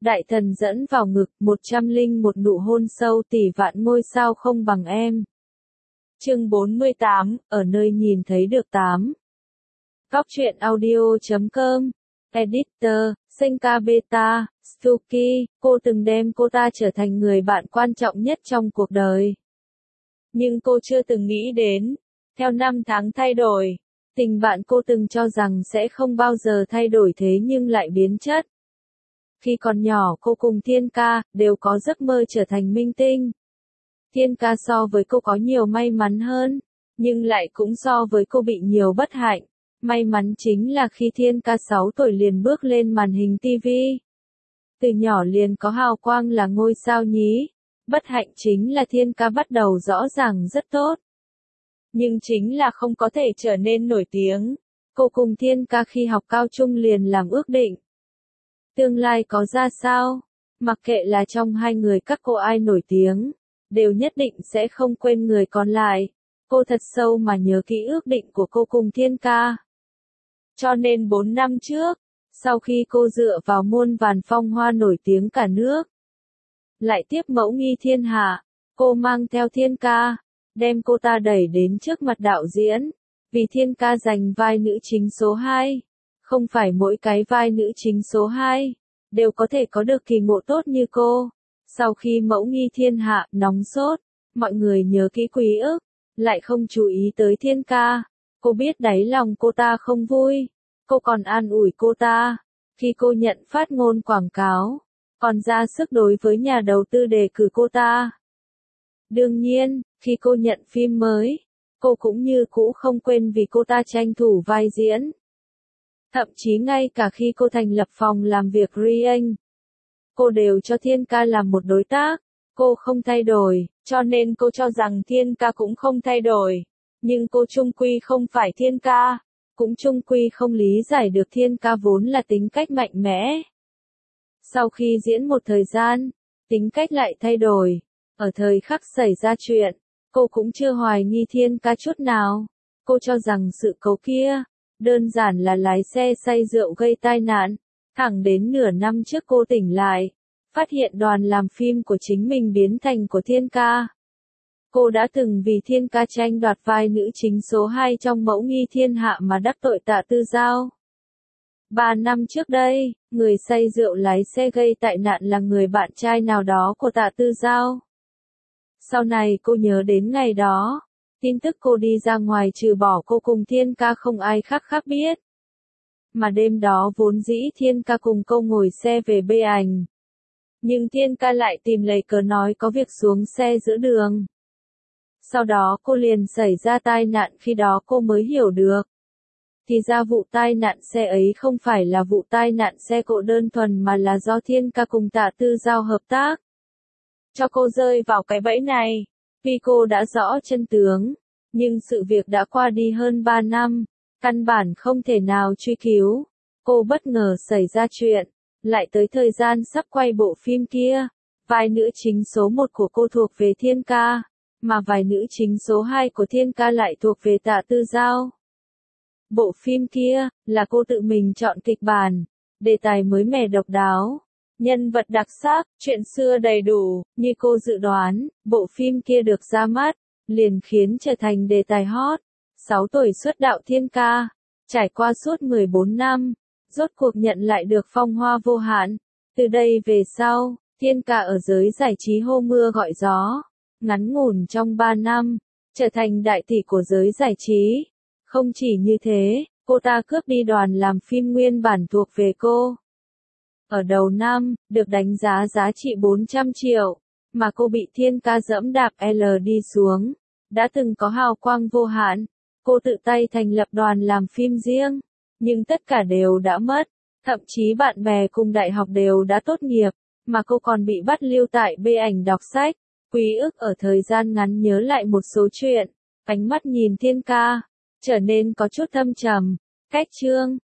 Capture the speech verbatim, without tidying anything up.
Đại thần dẫn vào ngực, một trăm linh một nụ hôn sâu tỷ vạn ngôi sao không bằng em. Chương bốn mươi tám, ở nơi nhìn thấy được tám. Góc truyện audio chấm com, Editor, Senka Beta, Stuki, cô từng đem cô ta trở thành người bạn quan trọng nhất trong cuộc đời. Nhưng cô chưa từng nghĩ đến, theo năm tháng thay đổi, tình bạn cô từng cho rằng sẽ không bao giờ thay đổi thế nhưng lại biến chất. Khi còn nhỏ cô cùng Thiên Ca, đều có giấc mơ trở thành minh tinh. Thiên Ca so với cô có nhiều may mắn hơn, nhưng lại cũng so với cô bị nhiều bất hạnh. May mắn chính là khi Thiên Ca sáu tuổi liền bước lên màn hình ti vi. Từ nhỏ liền có hào quang là ngôi sao nhí. Bất hạnh chính là Thiên Ca bắt đầu rõ ràng rất tốt. Nhưng chính là không có thể trở nên nổi tiếng. Cô cùng Thiên Ca khi học cao trung liền làm ước định. Tương lai có ra sao, mặc kệ là trong hai người các cô ai nổi tiếng, đều nhất định sẽ không quên người còn lại. Cô thật sâu mà nhớ kỹ ước định của cô cùng Thiên Ca. Cho nên bốn năm trước, sau khi cô dựa vào muôn vàn phong hoa nổi tiếng cả nước, lại tiếp mẫu nghi thiên hạ, cô mang theo Thiên Ca, đem cô ta đẩy đến trước mặt đạo diễn, vì Thiên Ca giành vai nữ chính số hai. Không phải mỗi cái vai nữ chính số hai, đều có thể có được kỳ ngộ tốt như cô. Sau khi mẫu nghi thiên hạ, nóng sốt, mọi người nhớ kỹ quý ức, lại không chú ý tới Thiên Ca. Cô biết đáy lòng cô ta không vui, cô còn an ủi cô ta. Khi cô nhận phát ngôn quảng cáo, còn ra sức đối với nhà đầu tư đề cử cô ta. Đương nhiên, khi cô nhận phim mới, cô cũng như cũ không quên vì cô ta tranh thủ vai diễn. Thậm chí ngay cả khi cô thành lập phòng làm việc riêng, cô đều cho Thiên Ca làm một đối tác. Cô không thay đổi, cho nên cô cho rằng Thiên Ca cũng không thay đổi. Nhưng cô chung quy không phải Thiên Ca, cũng chung quy không lý giải được Thiên Ca vốn là tính cách mạnh mẽ. Sau khi diễn một thời gian, tính cách lại thay đổi. Ở thời khắc xảy ra chuyện, cô cũng chưa hoài nghi Thiên Ca chút nào. Cô cho rằng sự cố kia đơn giản là lái xe say rượu gây tai nạn. Thẳng đến nửa năm trước cô tỉnh lại, phát hiện đoàn làm phim của chính mình biến thành của Thiên Ca. Cô đã từng vì Thiên Ca tranh đoạt vai nữ chính số hai trong mẫu nghi thiên hạ mà đắc tội Tạ Tư Giao. Ba năm trước đây, người say rượu lái xe gây tai nạn là người bạn trai nào đó của Tạ Tư Giao. Sau này cô nhớ đến ngày đó. Tin tức cô đi ra ngoài trừ bỏ cô cùng Thiên Ca không ai khác khác biết. Mà đêm đó vốn dĩ Thiên Ca cùng cô ngồi xe về bê ảnh. Nhưng Thiên Ca lại tìm lấy cớ nói có việc xuống xe giữa đường. Sau đó cô liền xảy ra tai nạn, khi đó cô mới hiểu được. Thì ra vụ tai nạn xe ấy không phải là vụ tai nạn xe cộ đơn thuần mà là do Thiên Ca cùng Tạ Tư Giao hợp tác. Cho cô rơi vào cái bẫy này. Vì cô đã rõ chân tướng, nhưng sự việc đã qua đi hơn ba năm, căn bản không thể nào truy cứu. Cô bất ngờ xảy ra chuyện, lại tới thời gian sắp quay bộ phim kia. Vai nữ chính số một của cô thuộc về Thiên Ca, mà vai nữ chính số hai của Thiên Ca lại thuộc về Tạ Tư Giao. Bộ phim kia, là cô tự mình chọn kịch bản, đề tài mới mẻ độc đáo. Nhân vật đặc sắc, chuyện xưa đầy đủ, như cô dự đoán, bộ phim kia được ra mắt, liền khiến trở thành đề tài hot. sáu tuổi xuất đạo Thiên Ca, trải qua suốt mười bốn năm, rốt cuộc nhận lại được phong hoa vô hạn. Từ đây về sau, Thiên Ca ở giới giải trí hô mưa gọi gió, ngắn ngủn trong ba năm, trở thành đại tỷ của giới giải trí. Không chỉ như thế, cô ta cướp đi đoàn làm phim nguyên bản thuộc về cô. Ở đầu năm, được đánh giá giá trị bốn trăm triệu, mà cô bị Thiên Ca dẫm đạp L đi xuống. Đã từng có hào quang vô hạn, cô tự tay thành lập đoàn làm phim riêng, nhưng tất cả đều đã mất. Thậm chí bạn bè cùng đại học đều đã tốt nghiệp, mà cô còn bị bắt lưu tại bê ảnh đọc sách. Quý ức ở thời gian ngắn nhớ lại một số chuyện, ánh mắt nhìn Thiên Ca trở nên có chút thâm trầm. Cách chương